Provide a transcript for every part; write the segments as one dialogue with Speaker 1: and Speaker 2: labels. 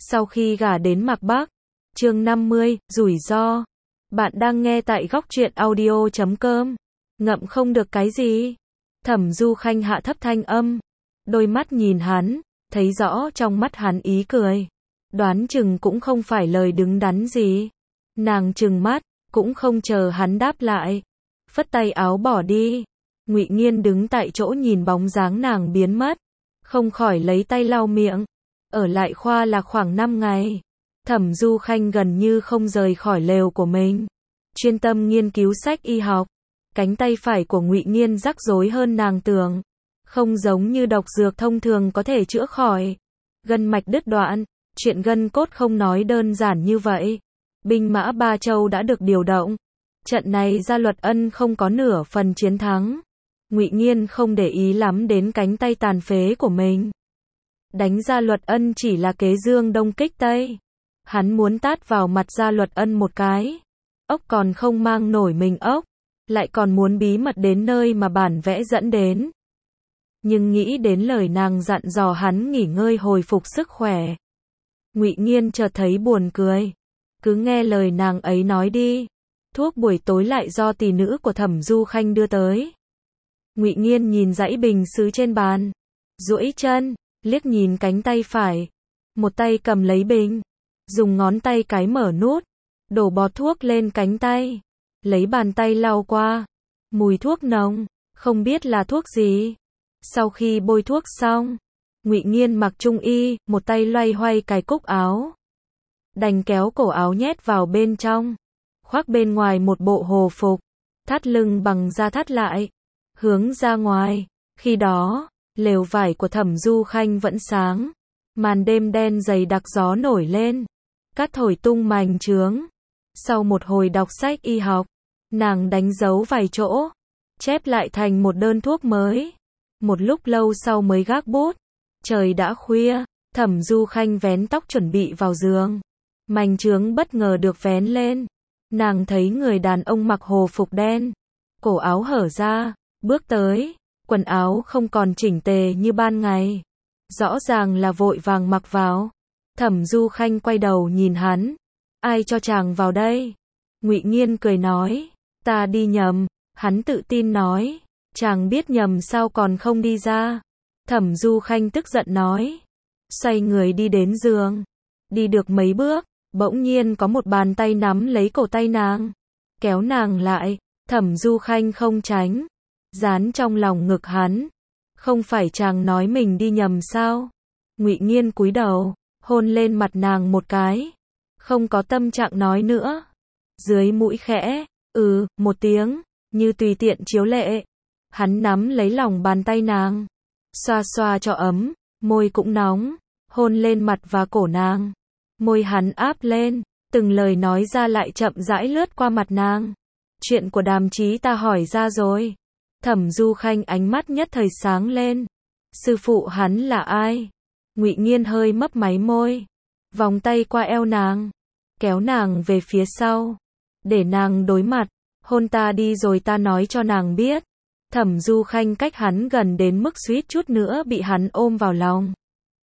Speaker 1: Sau khi gả đến Mạc Bắc. Chương 50, rủi ro. Bạn đang nghe tại góc truyện audio.com. Ngậm không được cái gì? Thẩm Du Khanh hạ thấp thanh âm. Đôi mắt nhìn hắn, thấy rõ trong mắt hắn ý cười. Đoán chừng cũng không phải lời đứng đắn gì. Nàng trừng mắt, cũng không chờ hắn đáp lại. Phất tay áo bỏ đi. Ngụy Nghiên đứng tại chỗ nhìn bóng dáng nàng biến mất. Không khỏi lấy tay lau miệng. Ở lại khoa là khoảng 5 ngày. Thẩm Du Khanh gần như không rời khỏi lều của mình. Chuyên tâm nghiên cứu sách y học. Cánh tay phải của Ngụy Nghiên rắc rối hơn nàng tưởng. Không giống như độc dược thông thường có thể chữa khỏi. Gân mạch đứt đoạn, chuyện gân cốt không nói đơn giản như vậy. Binh mã Ba Châu đã được điều động. Trận này Gia Luật Ân không có nửa phần chiến thắng. Ngụy Nghiên không để ý lắm đến cánh tay tàn phế của mình. Đánh Gia Luật Ân chỉ là kế dương đông kích tây. Hắn muốn tát vào mặt Gia Luật Ân một cái. Ốc còn không mang nổi mình ốc. Lại còn muốn bí mật đến nơi mà bản vẽ dẫn đến. Nhưng nghĩ đến lời nàng dặn dò hắn nghỉ ngơi hồi phục sức khỏe. Ngụy Nghiên chợt thấy buồn cười. Cứ nghe lời nàng ấy nói đi. Thuốc buổi tối lại do tỷ nữ của Thẩm Du Khanh đưa tới. Ngụy Nghiên nhìn dãy bình sứ trên bàn. Duỗi chân, liếc nhìn cánh tay phải. Một tay cầm lấy bình. Dùng ngón tay cái mở nút. Đổ bọt thuốc lên cánh tay. Lấy bàn tay lau qua. Mùi thuốc nồng, không biết là thuốc gì. Sau khi bôi thuốc xong, Ngụy Nghiên mặc trung y, một tay loay hoay cài cúc áo. Đành kéo cổ áo nhét vào bên trong. Khoác bên ngoài một bộ hồ phục. Thắt lưng bằng da thắt lại. Hướng ra ngoài. Khi đó, lều vải của Thẩm Du Khanh vẫn sáng. Màn đêm đen dày đặc gió nổi lên. Cát thổi tung mành trướng. Sau một hồi đọc sách y học, nàng đánh dấu vài chỗ. Chép lại thành một đơn thuốc mới. Một lúc lâu sau mới gác bút. Trời đã khuya, Thẩm Du Khanh vén tóc chuẩn bị vào giường. Mành trướng bất ngờ được vén lên. Nàng thấy người đàn ông mặc hồ phục đen. Cổ áo hở ra, bước tới. Quần áo không còn chỉnh tề như ban ngày. Rõ ràng là vội vàng mặc vào. Thẩm Du Khanh quay đầu nhìn hắn. Ai cho chàng vào đây? Ngụy Nghiên cười nói. Ta đi nhầm. Hắn tự tin nói. Chàng biết nhầm sao còn không đi ra? Thẩm Du Khanh tức giận nói. Xoay người đi đến giường. Đi được mấy bước, bỗng nhiên có một bàn tay nắm lấy cổ tay nàng. Kéo nàng lại. Thẩm Du Khanh không tránh. Dán trong lòng ngực hắn. Không phải chàng nói mình đi nhầm sao? Ngụy Nghiên cúi đầu, hôn lên mặt nàng một cái. Không có tâm trạng nói nữa. Dưới mũi khẽ, một tiếng, như tùy tiện chiếu lệ. Hắn nắm lấy lòng bàn tay nàng. Xoa xoa cho ấm, môi cũng nóng. Hôn lên mặt và cổ nàng. Môi hắn áp lên, từng lời nói ra lại chậm rãi lướt qua mặt nàng. Chuyện của Đàm Chí ta hỏi ra rồi. Thẩm Du Khanh ánh mắt nhất thời sáng lên. Sư phụ hắn là ai? Ngụy Nghiên hơi mấp máy môi. Vòng tay qua eo nàng. Kéo nàng về phía sau. Để nàng đối mặt. Hôn ta đi rồi ta nói cho nàng biết. Thẩm Du Khanh cách hắn gần đến mức suýt chút nữa bị hắn ôm vào lòng.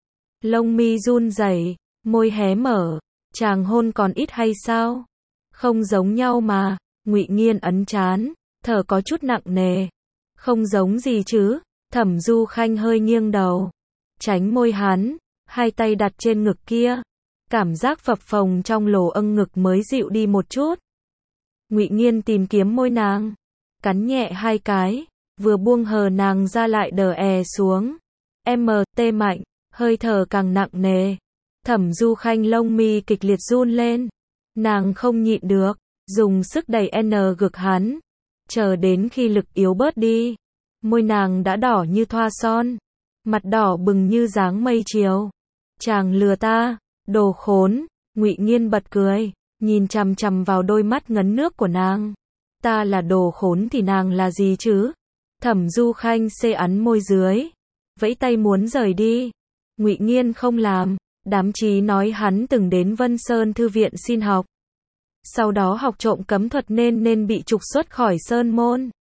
Speaker 1: Lông mi run rẩy, môi hé mở. Chàng hôn còn ít hay sao? Không giống nhau mà. Ngụy Nghiên ấn trán, thở có chút nặng nề. Không giống gì chứ? Thẩm Du Khanh hơi nghiêng đầu. Tránh môi hắn, hai tay đặt trên ngực kia. Cảm giác phập phồng trong lỗ âng ngực mới dịu đi một chút. Ngụy Nghiên tìm kiếm môi nàng. Cắn nhẹ hai cái. Vừa buông hờ nàng ra lại đờ xuống. MT mạnh, hơi thở càng nặng nề. Thẩm Du Khanh lông mi kịch liệt run lên. Nàng không nhịn được, dùng sức đẩy ngực hắn. Chờ đến khi lực yếu bớt đi. Môi nàng đã đỏ như thoa son. Mặt đỏ bừng như dáng mây chiều. Chàng lừa ta, đồ khốn. Ngụy Nghiên bật cười, nhìn chằm chằm vào đôi mắt ngấn nước của nàng. Ta là đồ khốn thì nàng là gì chứ? Thẩm Du Khanh xê ấn môi dưới. Vẫy tay muốn rời đi. Ngụy Nghiên không làm. Đám Chí nói hắn từng đến Vân Sơn Thư viện xin học. Sau đó học trộm cấm thuật nên bị trục xuất khỏi Sơn Môn.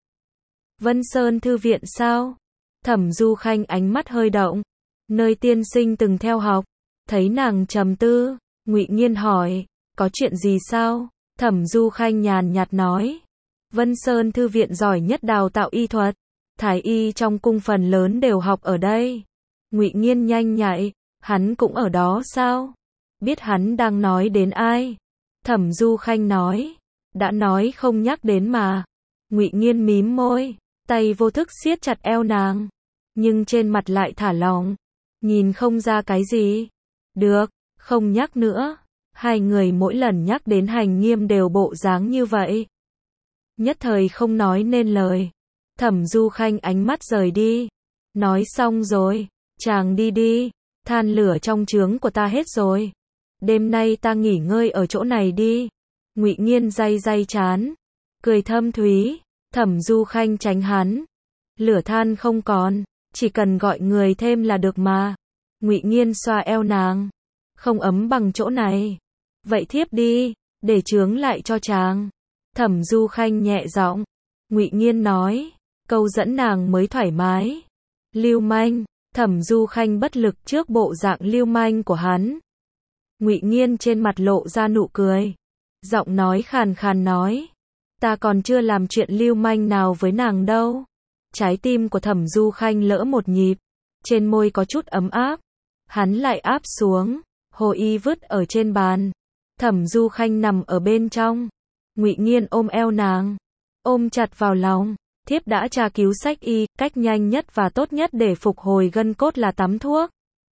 Speaker 1: Vân Sơn Thư viện sao? Thẩm Du Khanh ánh mắt hơi động. Nơi tiên sinh từng theo học. Thấy nàng trầm tư, Ngụy Nghiên hỏi, có chuyện gì sao? Thẩm Du Khanh nhàn nhạt nói, Vân Sơn thư viện giỏi nhất đào tạo y thuật, thái y trong cung phần lớn đều học ở đây. Ngụy Nghiên nhanh nhạy, hắn cũng ở đó sao? Biết hắn đang nói đến ai? Thẩm Du Khanh nói, đã nói không nhắc đến mà. Ngụy Nghiên mím môi, tay vô thức siết chặt eo nàng, nhưng trên mặt lại thả lỏng, nhìn không ra cái gì. Được, không nhắc nữa. Hai người mỗi lần nhắc đến Hành Nghiêm đều bộ dáng như vậy. Nhất thời không nói nên lời. Thẩm Du Khanh ánh mắt rời đi. Nói xong rồi, chàng đi đi, than lửa trong trướng của ta hết rồi. Đêm nay ta nghỉ ngơi ở chỗ này đi. Ngụy Nghiên day day trán, cười thâm thúy. Thẩm Du Khanh tránh hắn. Lửa than không còn, chỉ cần gọi người thêm là được mà. Ngụy Nghiên xoa eo nàng, không ấm bằng chỗ này. Vậy thiếp đi, để chướng lại cho chàng. Thẩm Du Khanh nhẹ giọng. Ngụy Nghiên nói, câu dẫn nàng mới thoải mái. Lưu manh. Thẩm Du Khanh bất lực trước bộ dạng lưu manh của hắn. Ngụy Nghiên trên mặt lộ ra nụ cười, giọng nói khàn khàn nói, ta còn chưa làm chuyện lưu manh nào với nàng đâu. Trái tim của Thẩm Du Khanh lỡ một nhịp, trên môi có chút ấm áp. Hắn lại áp xuống, hồ y vứt ở trên bàn. Thẩm Du Khanh nằm ở bên trong. Ngụy Nghiên ôm eo nàng, ôm chặt vào lòng. Thiếp đã tra cứu sách y, cách nhanh nhất và tốt nhất để phục hồi gân cốt là tắm thuốc.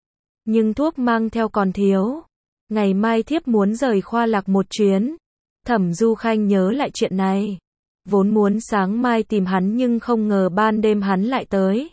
Speaker 1: Nhưng thuốc mang theo còn thiếu. Ngày mai thiếp muốn rời Khoa Lạc một chuyến. Thẩm Du Khanh nhớ lại chuyện này. Vốn muốn sáng mai tìm hắn nhưng không ngờ ban đêm hắn lại tới.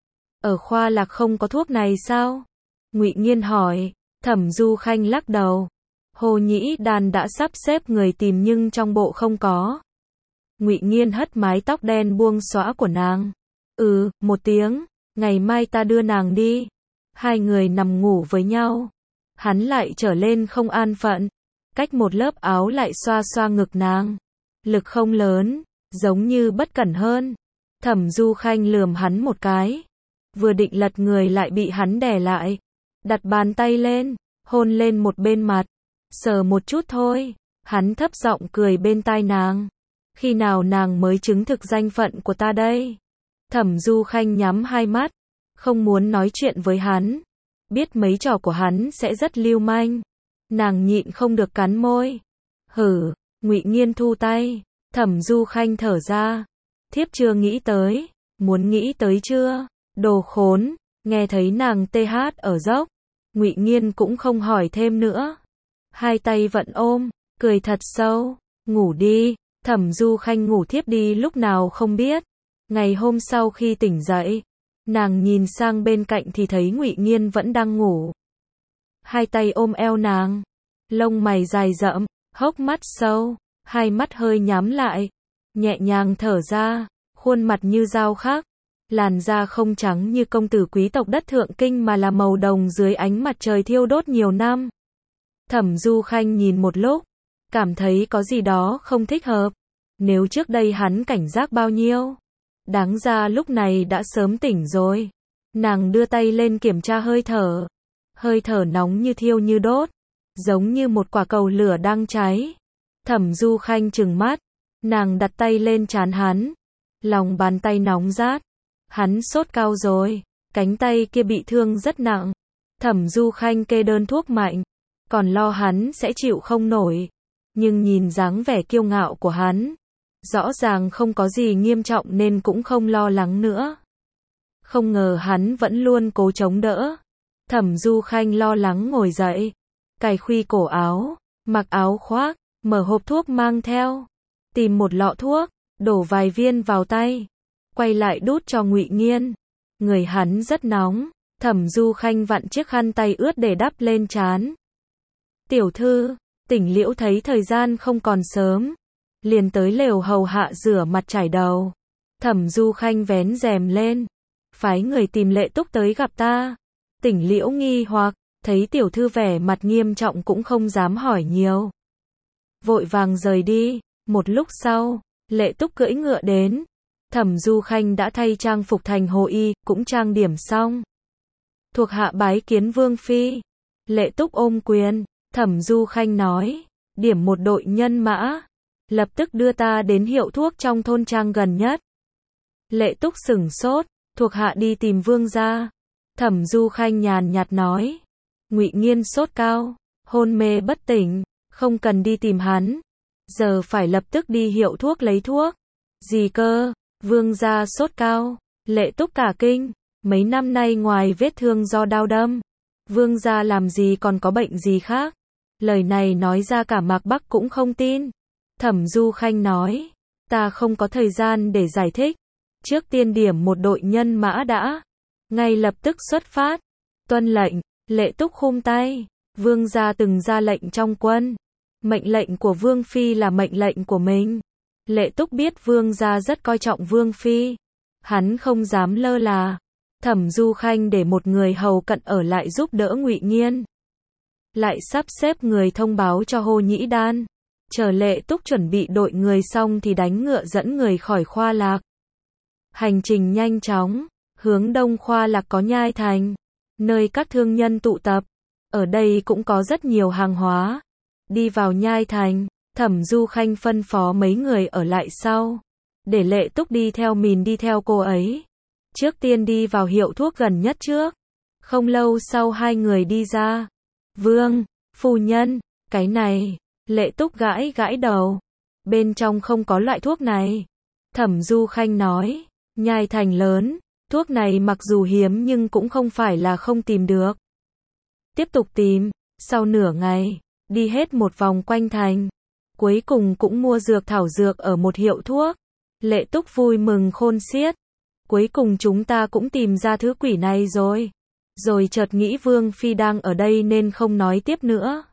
Speaker 1: Ở Khoa Lạc không có thuốc này sao? Ngụy Nghiên hỏi. Thẩm Du Khanh lắc đầu. Hồ Nhĩ Đan đã sắp xếp người tìm nhưng trong bộ không có. Ngụy Nghiên hất mái tóc đen buông xõa của nàng. Một tiếng, ngày mai ta đưa nàng đi. Hai người nằm ngủ với nhau. Hắn lại trở lên không an phận, cách một lớp áo lại xoa xoa ngực nàng. Lực không lớn, giống như bất cẩn hơn. Thẩm Du Khanh lườm hắn một cái. Vừa định lật người lại bị hắn đè lại. Đặt bàn tay lên, hôn lên một bên mặt. Sờ một chút thôi. Hắn thấp giọng cười bên tai nàng. Khi nào nàng mới chứng thực danh phận của ta đây? Thẩm Du Khanh nhắm hai mắt, không muốn nói chuyện với hắn. Biết mấy trò của hắn sẽ rất lưu manh. Nàng nhịn không được cắn môi. Hử, Ngụy Nghiên thu tay. Thẩm Du Khanh thở ra. Thiếp chưa nghĩ tới. Muốn nghĩ tới chưa? Đồ khốn. Nghe thấy nàng tê hát ở dốc. Ngụy Nghiên cũng không hỏi thêm nữa. Hai tay vận ôm, cười thật sâu. Ngủ đi. Thẩm Du Khanh ngủ thiếp đi lúc nào không biết. Ngày hôm sau khi tỉnh dậy, nàng nhìn sang bên cạnh thì thấy Ngụy Nghiên vẫn đang ngủ. Hai tay ôm eo nàng, lông mày dài rậm, hốc mắt sâu, hai mắt hơi nhắm lại, nhẹ nhàng thở ra, khuôn mặt như dao khắc, làn da không trắng như công tử quý tộc đất Thượng Kinh mà là màu đồng dưới ánh mặt trời thiêu đốt nhiều năm. Thẩm Du Khanh nhìn một lúc, cảm thấy có gì đó không thích hợp. Nếu trước đây hắn cảnh giác bao nhiêu, đáng ra lúc này đã sớm tỉnh rồi. Nàng đưa tay lên kiểm tra hơi thở nóng như thiêu như đốt, giống như một quả cầu lửa đang cháy. Thẩm Du Khanh trừng mắt, nàng đặt tay lên trán hắn, lòng bàn tay nóng rát. Hắn sốt cao rồi, cánh tay kia bị thương rất nặng. Thẩm Du Khanh kê đơn thuốc mạnh, còn lo hắn sẽ chịu không nổi. Nhưng nhìn dáng vẻ kiêu ngạo của hắn, rõ ràng không có gì nghiêm trọng nên cũng không lo lắng nữa. Không ngờ hắn vẫn luôn cố chống đỡ. Thẩm Du Khanh lo lắng ngồi dậy, cài khuy cổ áo, mặc áo khoác, mở hộp thuốc mang theo, tìm một lọ thuốc, đổ vài viên vào tay, quay lại đút cho Ngụy Nghiên. Người hắn rất nóng. Thẩm Du Khanh vặn chiếc khăn tay ướt để đắp lên trán. Tiểu thư, Tỉnh Liễu thấy thời gian không còn sớm, liền tới lều hầu hạ rửa mặt chải đầu. Thẩm Du Khanh vén rèm lên, phái người tìm Lệ Túc tới gặp ta. Tỉnh Liễu nghi hoặc, thấy tiểu thư vẻ mặt nghiêm trọng cũng không dám hỏi nhiều. Vội vàng rời đi. Một lúc sau, Lệ Túc cưỡi ngựa đến. Thẩm Du Khanh đã thay trang phục thành hồ y, cũng trang điểm xong. Thuộc hạ bái kiến Vương Phi. Lệ Túc ôm quyền, Thẩm Du Khanh nói, điểm một đội nhân mã, lập tức đưa ta đến hiệu thuốc trong thôn trang gần nhất. Lệ Túc sửng sốt, thuộc hạ đi tìm Vương gia. Thẩm Du Khanh nhàn nhạt nói, Ngụy Nghiên sốt cao, hôn mê bất tỉnh, không cần đi tìm hắn, giờ phải lập tức đi hiệu thuốc lấy thuốc. Gì cơ? Vương gia sốt cao. Lệ Túc cả kinh, mấy năm nay ngoài vết thương do đao đâm, Vương gia làm gì còn có bệnh gì khác? Lời này nói ra cả Mạc Bắc cũng không tin. Thẩm Du Khanh nói, ta không có thời gian để giải thích, trước tiên điểm một đội nhân mã đã, ngay lập tức xuất phát. Tuân lệnh. Lệ Túc khum tay, Vương gia từng ra lệnh trong quân, mệnh lệnh của Vương phi là mệnh lệnh của mình. Lệ Túc biết Vương gia rất coi trọng Vương phi, hắn không dám lơ là. Thẩm Du Khanh để một người hầu cận ở lại giúp đỡ Ngụy Nghiên, lại sắp xếp người thông báo cho Hồ Nhĩ Đan, chờ Lệ Túc chuẩn bị đội người xong thì đánh ngựa dẫn người khỏi Khoa Lạc. Hành trình nhanh chóng, hướng đông Khoa Lạc có Nhai Thành, nơi các thương nhân tụ tập, ở đây cũng có rất nhiều hàng hóa. Đi vào Nhai Thành, Thẩm Du Khanh phân phó mấy người ở lại sau, để Lệ Túc đi theo mình đi theo cô ấy. Trước tiên đi vào hiệu thuốc gần nhất trước. Không lâu sau hai người đi ra. Vương, phu nhân, cái này. Lệ Túc gãi gãi đầu. Bên trong không có loại thuốc này. Thẩm Du Khanh nói, Nhai Thành lớn, thuốc này mặc dù hiếm nhưng cũng không phải là không tìm được. Tiếp tục tìm, sau nửa ngày, đi hết một vòng quanh thành, cuối cùng cũng mua dược thảo dược ở một hiệu thuốc. Lệ Túc vui mừng khôn xiết. Cuối cùng chúng ta cũng tìm ra thứ quỷ này rồi. Rồi chợt nghĩ Vương phi đang ở đây nên không nói tiếp nữa.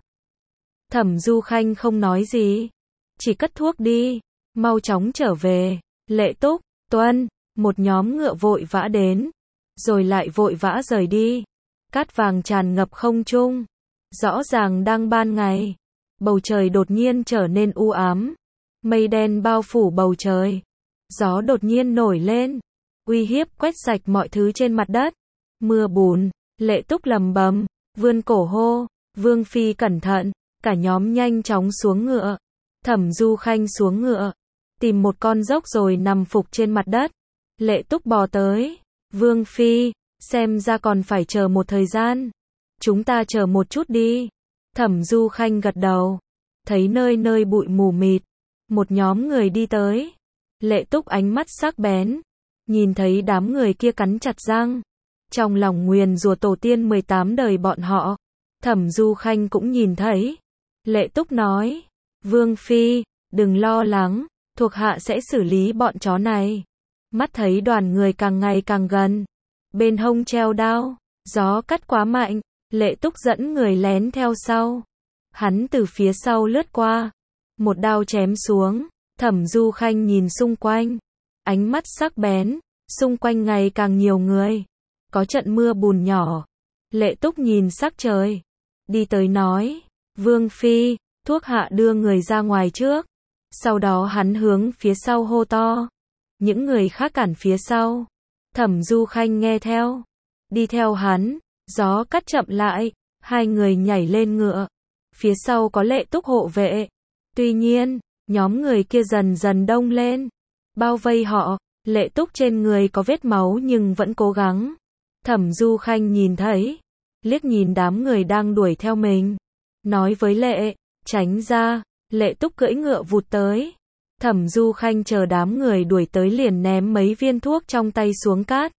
Speaker 1: Thẩm Du Khanh không nói gì, chỉ cất thuốc đi, mau chóng trở về. Lệ Túc, tuân, một nhóm ngựa vội vã đến, rồi lại vội vã rời đi. Cát vàng tràn ngập không trung, rõ ràng đang ban ngày, bầu trời đột nhiên trở nên u ám, mây đen bao phủ bầu trời, gió đột nhiên nổi lên, uy hiếp quét sạch mọi thứ trên mặt đất. Mưa bùn. Lệ Túc lầm bầm, vươn cổ hô, Vương phi cẩn thận. Cả nhóm nhanh chóng xuống ngựa. Thẩm Du Khanh xuống ngựa, tìm một con dốc rồi nằm phục trên mặt đất. Lệ Túc bò tới, Vương phi, xem ra còn phải chờ một thời gian. Chúng ta chờ một chút đi. Thẩm Du Khanh gật đầu, thấy nơi nơi bụi mù mịt, một nhóm người đi tới. Lệ Túc ánh mắt sắc bén, nhìn thấy đám người kia cắn chặt răng, trong lòng nguyền rủa tổ tiên 18 đời bọn họ. Thẩm Du Khanh cũng nhìn thấy. Lệ Túc nói, Vương phi, đừng lo lắng, thuộc hạ sẽ xử lý bọn chó này. Mắt thấy đoàn người càng ngày càng gần, bên hông treo đao, gió cắt quá mạnh, Lệ Túc dẫn người lén theo sau. Hắn từ phía sau lướt qua, một đao chém xuống. Thẩm Du Khanh nhìn xung quanh, ánh mắt sắc bén, xung quanh ngày càng nhiều người, có trận mưa bùn nhỏ. Lệ Túc nhìn sắc trời, đi tới nói, Vương phi, thuộc hạ đưa người ra ngoài trước. Sau đó hắn hướng phía sau hô to, những người khác cản phía sau. Thẩm Du Khanh nghe theo, đi theo hắn, gió cắt chậm lại, hai người nhảy lên ngựa. Phía sau có Lệ Túc hộ vệ. Tuy nhiên, nhóm người kia dần dần đông lên, bao vây họ. Lệ Túc trên người có vết máu nhưng vẫn cố gắng. Thẩm Du Khanh nhìn thấy, liếc nhìn đám người đang đuổi theo mình, nói với Lệ, tránh ra. Lệ Túc cưỡi ngựa vụt tới. Thẩm Du Khanh chờ đám người đuổi tới liền ném mấy viên thuốc trong tay xuống cát.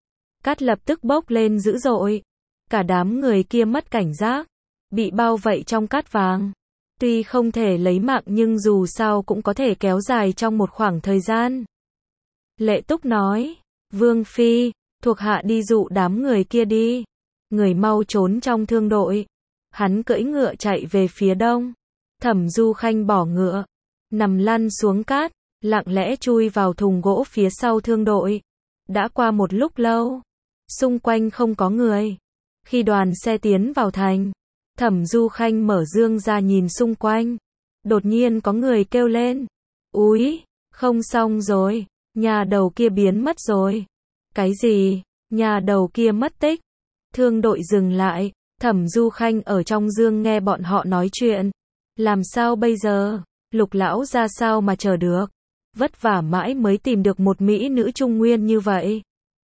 Speaker 1: Cát lập tức bốc lên dữ dội. Cả đám người kia mất cảnh giác, bị bao vây trong cát vàng. Tuy không thể lấy mạng nhưng dù sao cũng có thể kéo dài trong một khoảng thời gian. Lệ Túc nói, Vương phi, thuộc hạ đi dụ đám người kia đi. Người mau trốn trong thương đội. Hắn cưỡi ngựa chạy về phía đông. Thẩm Du Khanh bỏ ngựa, nằm lăn xuống cát, lặng lẽ chui vào thùng gỗ phía sau thương đội. Đã qua một lúc lâu, xung quanh không có người. Khi đoàn xe tiến vào thành, Thẩm Du Khanh mở dương ra nhìn xung quanh. Đột nhiên có người kêu lên, úi, không xong rồi, nhà đầu kia biến mất rồi. Cái gì? Nhà đầu kia mất tích. Thương đội dừng lại, Thẩm Du Khanh ở trong dương nghe bọn họ nói chuyện. Làm sao bây giờ? Lục lão ra sao mà chờ được? Vất vả mãi mới tìm được một mỹ nữ trung nguyên như vậy.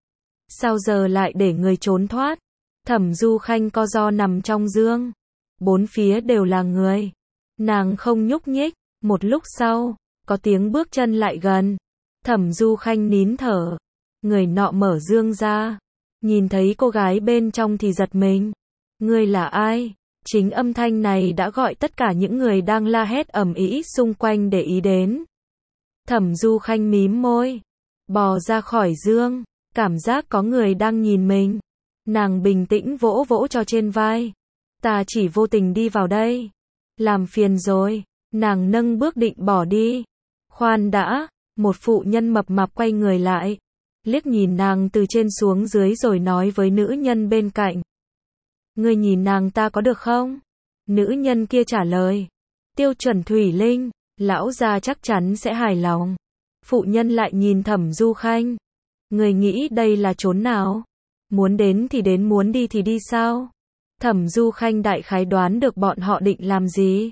Speaker 1: Sao giờ lại để người trốn thoát? Thẩm Du Khanh co ro nằm trong dương. Bốn phía đều là người. Nàng không nhúc nhích. Một lúc sau, có tiếng bước chân lại gần. Thẩm Du Khanh nín thở. Người nọ mở dương ra. Nhìn thấy cô gái bên trong thì giật mình. Ngươi là ai? Chính âm thanh này đã gọi tất cả những người đang la hét ầm ĩ xung quanh để ý đến. Thẩm Du Khanh mím môi. Bò ra khỏi dương. Cảm giác có người đang nhìn mình. Nàng bình tĩnh vỗ vỗ cho trên vai. Ta chỉ vô tình đi vào đây. Làm phiền rồi. Nàng nâng bước định bỏ đi. Khoan đã. Một phụ nhân mập mạp quay người lại. Liếc nhìn nàng từ trên xuống dưới rồi nói với nữ nhân bên cạnh. Ngươi nhìn nàng ta có được không? Nữ nhân kia trả lời. Tiêu chuẩn Thủy Linh. Lão gia chắc chắn sẽ hài lòng. Phụ nhân lại nhìn Thẩm Du Khanh. Người nghĩ đây là chốn nào? Muốn đến thì đến, muốn đi thì đi sao? Thẩm Du Khanh đại khái đoán được bọn họ định làm gì.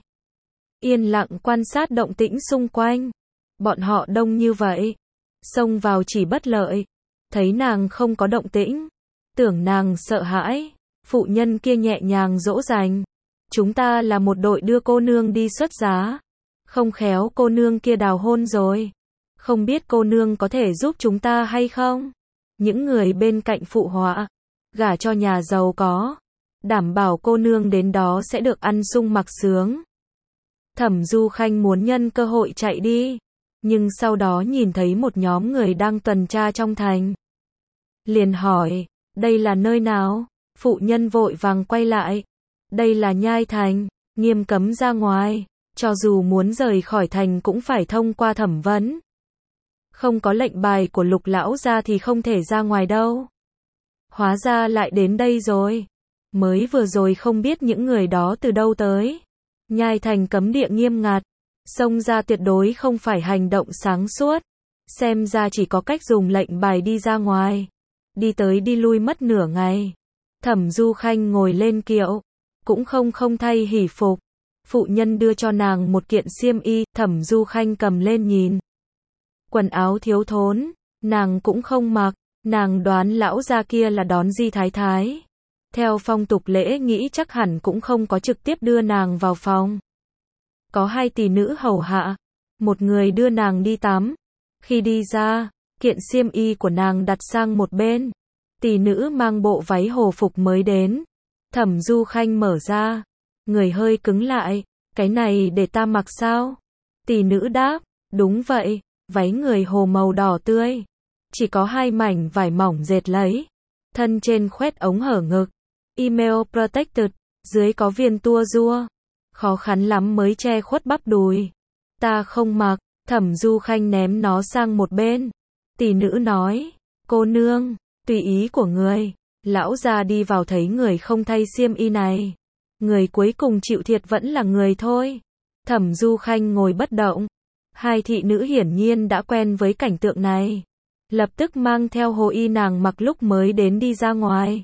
Speaker 1: Yên lặng quan sát động tĩnh xung quanh. Bọn họ đông như vậy. Xông vào chỉ bất lợi. Thấy nàng không có động tĩnh. Tưởng nàng sợ hãi. Phụ nhân kia nhẹ nhàng dỗ dành. Chúng ta là một đội đưa cô nương đi xuất giá. Không khéo cô nương kia đào hôn rồi. Không biết cô nương có thể giúp chúng ta hay không? Những người bên cạnh phụ họa. Gả cho nhà giàu có. Đảm bảo cô nương đến đó sẽ được ăn sung mặc sướng. Thẩm Du Khanh muốn nhân cơ hội chạy đi. Nhưng sau đó nhìn thấy một nhóm người đang tuần tra trong thành. Liền hỏi. Đây là nơi nào? Phụ nhân vội vàng quay lại. Đây là Nhai Thành. Nghiêm cấm ra ngoài. Cho dù muốn rời khỏi thành cũng phải thông qua thẩm vấn. Không có lệnh bài của Lục lão gia thì không thể ra ngoài đâu. Hóa ra lại đến đây rồi. Mới vừa rồi không biết những người đó từ đâu tới. Nhai Thành cấm địa nghiêm ngặt. Xông ra tuyệt đối không phải hành động sáng suốt. Xem ra chỉ có cách dùng lệnh bài đi ra ngoài. Đi tới đi lui mất nửa ngày. Thẩm Du Khanh ngồi lên kiệu. Cũng không thay hỉ phục. Phụ nhân đưa cho nàng một kiện xiêm y. Thẩm Du Khanh cầm lên nhìn. Quần áo thiếu thốn. Nàng cũng không mặc. Nàng đoán lão gia kia là đón Di Thái Thái. Theo phong tục lễ nghĩ chắc hẳn cũng không có trực tiếp đưa nàng vào phòng. Có hai tỷ nữ hầu hạ. Một người đưa nàng đi tắm. Khi đi ra, kiện xiêm y của nàng đặt sang một bên. Tỷ nữ mang bộ váy hồ phục mới đến. Thẩm Du Khanh mở ra. Người hơi cứng lại. Cái này để ta mặc sao? Tỷ nữ đáp. Đúng vậy. Váy người hồ màu đỏ tươi. Chỉ có hai mảnh vải mỏng dệt lấy. Thân trên khoét ống hở ngực. Email protected. Dưới có viên tua rua. Khó khăn lắm mới che khuất bắp đùi. Ta không mặc. Thẩm Du Khanh ném nó sang một bên. Tỷ nữ nói. Cô nương. Tùy ý của người. Lão già đi vào thấy người không thay xiêm y này. Người cuối cùng chịu thiệt vẫn là người thôi. Thẩm Du Khanh ngồi bất động. Hai thị nữ hiển nhiên đã quen với cảnh tượng này. Lập tức mang theo hồ y nàng mặc lúc mới đến đi ra ngoài.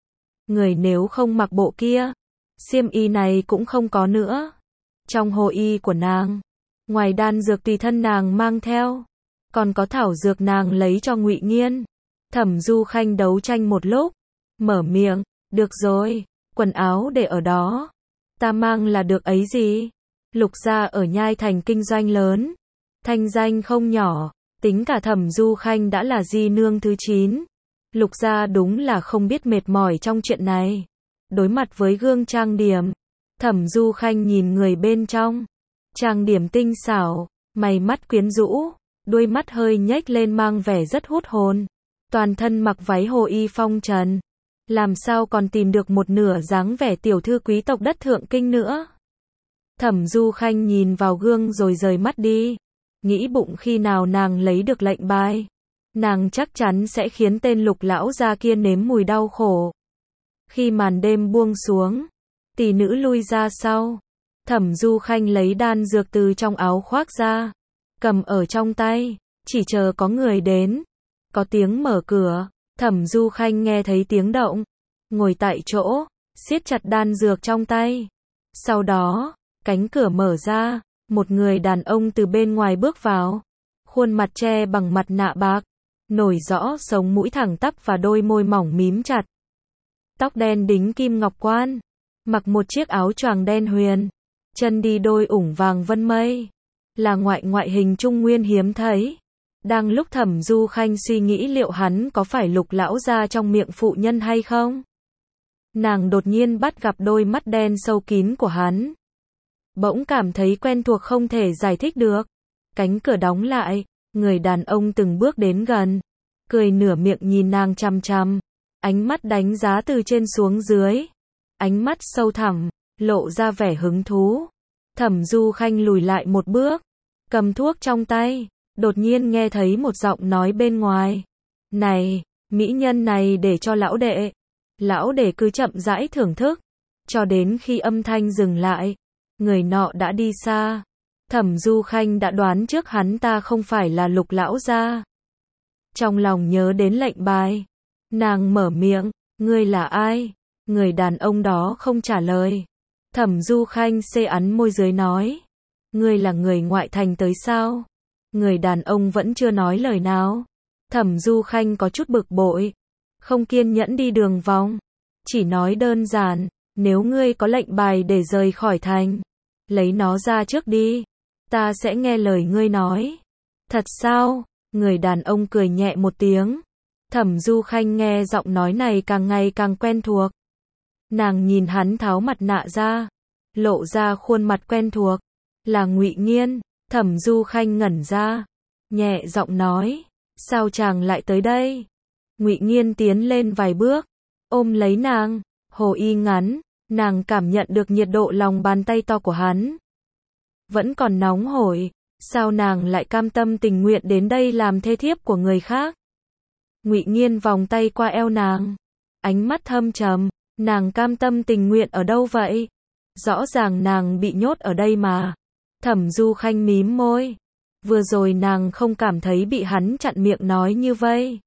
Speaker 1: Người nếu không mặc bộ kia, xiêm y này cũng không có nữa. Trong hồ y của nàng, ngoài đan dược tùy thân nàng mang theo, còn có thảo dược nàng lấy cho Ngụy Nghiên. Thẩm Du Khanh đấu tranh một lúc, mở miệng, được rồi, quần áo để ở đó. Ta mang là được ấy gì? Lục gia ở Nhai Thành kinh doanh lớn, thanh danh không nhỏ, tính cả Thẩm Du Khanh đã là di nương thứ 9. Lục gia đúng là không biết mệt mỏi trong chuyện này. Đối mặt với gương trang điểm, Thẩm Du Khanh nhìn người bên trong. Trang điểm tinh xảo, mày mắt quyến rũ, đuôi mắt hơi nhếch lên mang vẻ rất hút hồn. Toàn thân mặc váy hồ y phong trần. Làm sao còn tìm được một nửa dáng vẻ tiểu thư quý tộc đất thượng kinh nữa. Thẩm Du Khanh nhìn vào gương rồi rời mắt đi. Nghĩ bụng khi nào nàng lấy được lệnh bài, nàng chắc chắn sẽ khiến tên Lục lão gia kia nếm mùi đau khổ. Khi màn đêm buông xuống, tỷ nữ lui ra sau. Thẩm Du Khanh lấy đan dược từ trong áo khoác ra, cầm ở trong tay, chỉ chờ có người đến. Có tiếng mở cửa, Thẩm Du Khanh nghe thấy tiếng động, ngồi tại chỗ, siết chặt đan dược trong tay. Sau đó, cánh cửa mở ra, một người đàn ông từ bên ngoài bước vào. Khuôn mặt che bằng mặt nạ bạc, nổi rõ sống mũi thẳng tắp và đôi môi mỏng mím chặt. Tóc đen đính kim ngọc quan, mặc một chiếc áo choàng đen huyền, chân đi đôi ủng vàng vân mây, là ngoại hình trung nguyên hiếm thấy. Đang lúc Thẩm Du Khanh suy nghĩ liệu hắn có phải Lục lão gia trong miệng phụ nhân hay không, nàng đột nhiên bắt gặp đôi mắt đen sâu kín của hắn. Bỗng cảm thấy quen thuộc không thể giải thích được. Cánh cửa đóng lại, người đàn ông từng bước đến gần, cười nửa miệng nhìn nàng chằm chằm, ánh mắt đánh giá từ trên xuống dưới, ánh mắt sâu thẳm, lộ ra vẻ hứng thú. Thẩm Du Khanh lùi lại một bước, cầm thuốc trong tay, đột nhiên nghe thấy một giọng nói bên ngoài. Này, mỹ nhân này để cho lão đệ. Lão đệ cứ chậm rãi thưởng thức, cho đến khi âm thanh dừng lại, người nọ đã đi xa. Thẩm Du Khanh đã đoán trước hắn ta không phải là Lục lão gia. Trong lòng nhớ đến lệnh bài, nàng mở miệng, ngươi là ai? Người đàn ông đó không trả lời. Thẩm Du Khanh xê ắn môi dưới nói, ngươi là người ngoại thành tới sao? Người đàn ông vẫn chưa nói lời nào. Thẩm Du Khanh có chút bực bội, không kiên nhẫn đi đường vòng, chỉ nói đơn giản, nếu ngươi có lệnh bài để rời khỏi thành, lấy nó ra trước đi, ta sẽ nghe lời ngươi nói. Thật sao? Người đàn ông cười nhẹ một tiếng. Thẩm Du Khanh nghe giọng nói này càng ngày càng quen thuộc. Nàng nhìn hắn tháo mặt nạ ra, lộ ra khuôn mặt quen thuộc, là Ngụy Nghiên. Thẩm Du Khanh ngẩn ra, nhẹ giọng nói, sao chàng lại tới đây? Ngụy Nghiên tiến lên vài bước, ôm lấy nàng, hồ y ngắn, nàng cảm nhận được nhiệt độ lòng bàn tay to của hắn. Vẫn còn nóng hổi, sao nàng lại cam tâm tình nguyện đến đây làm thê thiếp của người khác? Ngụy Nghiên vòng tay qua eo nàng, ánh mắt thâm trầm, nàng cam tâm tình nguyện ở đâu vậy? Rõ ràng nàng bị nhốt ở đây mà. Thẩm Du Khanh mím môi, vừa rồi nàng không cảm thấy bị hắn chặn miệng nói như vậy.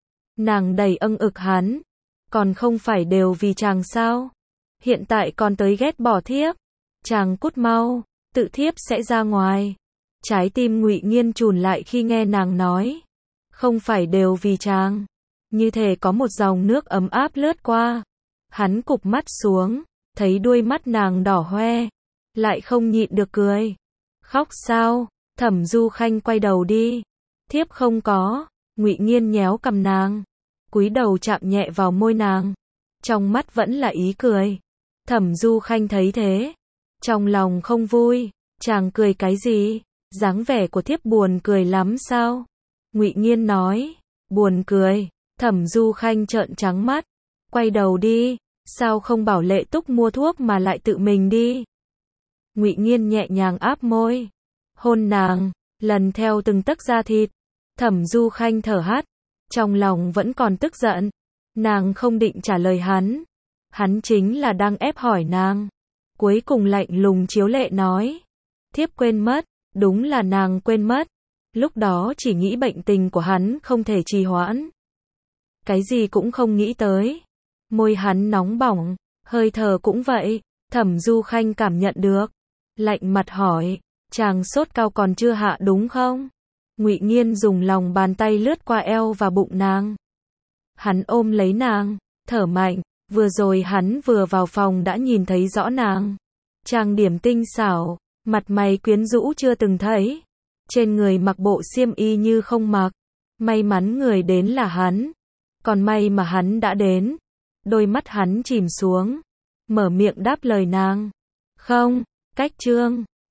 Speaker 1: Nàng đầy ức hắn, còn không phải đều vì chàng sao? Hiện tại còn tới ghét bỏ thiếp, chàng cút mau, tự thiếp sẽ ra ngoài. Trái tim Ngụy Nghiên chùn lại khi nghe nàng nói, không phải đều vì chàng, như thể có một dòng nước ấm áp lướt qua. Hắn cụp mắt xuống, thấy đuôi mắt nàng đỏ hoe, lại không nhịn được cười. Khóc sao? Thẩm Du Khanh quay đầu đi. Thiếp không có. Ngụy Nghiên nhéo cằm nàng, cúi đầu chạm nhẹ vào môi nàng, trong mắt vẫn là ý cười. Thẩm Du Khanh thấy thế, trong lòng không vui, chàng cười cái gì? Dáng vẻ của thiếp buồn cười lắm sao? Ngụy Nghiên nói, buồn cười. Thẩm Du Khanh trợn trắng mắt, quay đầu đi, sao không bảo Lệ Túc mua thuốc mà lại tự mình đi? Ngụy Nghiên nhẹ nhàng áp môi, hôn nàng, lần theo từng tấc da thịt. Thẩm Du Khanh thở hắt, trong lòng vẫn còn tức giận. Nàng không định trả lời hắn chính là đang ép hỏi nàng. Cuối cùng lạnh lùng chiếu lệ nói, thiếp quên mất, đúng là nàng quên mất. Lúc đó chỉ nghĩ bệnh tình của hắn không thể trì hoãn, cái gì cũng không nghĩ tới. Môi hắn nóng bỏng, hơi thở cũng vậy. Thẩm Du Khanh cảm nhận được, lạnh mặt hỏi, chàng sốt cao còn chưa hạ đúng không? Ngụy Nghiên dùng lòng bàn tay lướt qua eo và bụng nàng. Hắn ôm lấy nàng, thở mạnh, vừa rồi hắn vừa vào phòng đã nhìn thấy rõ nàng. Trang điểm tinh xảo, mặt mày quyến rũ chưa từng thấy. Trên người mặc bộ xiêm y như không mặc. May mắn người đến là hắn. Còn may mà hắn đã đến. Đôi mắt hắn chìm xuống, mở miệng đáp lời nàng. Không, cách chương.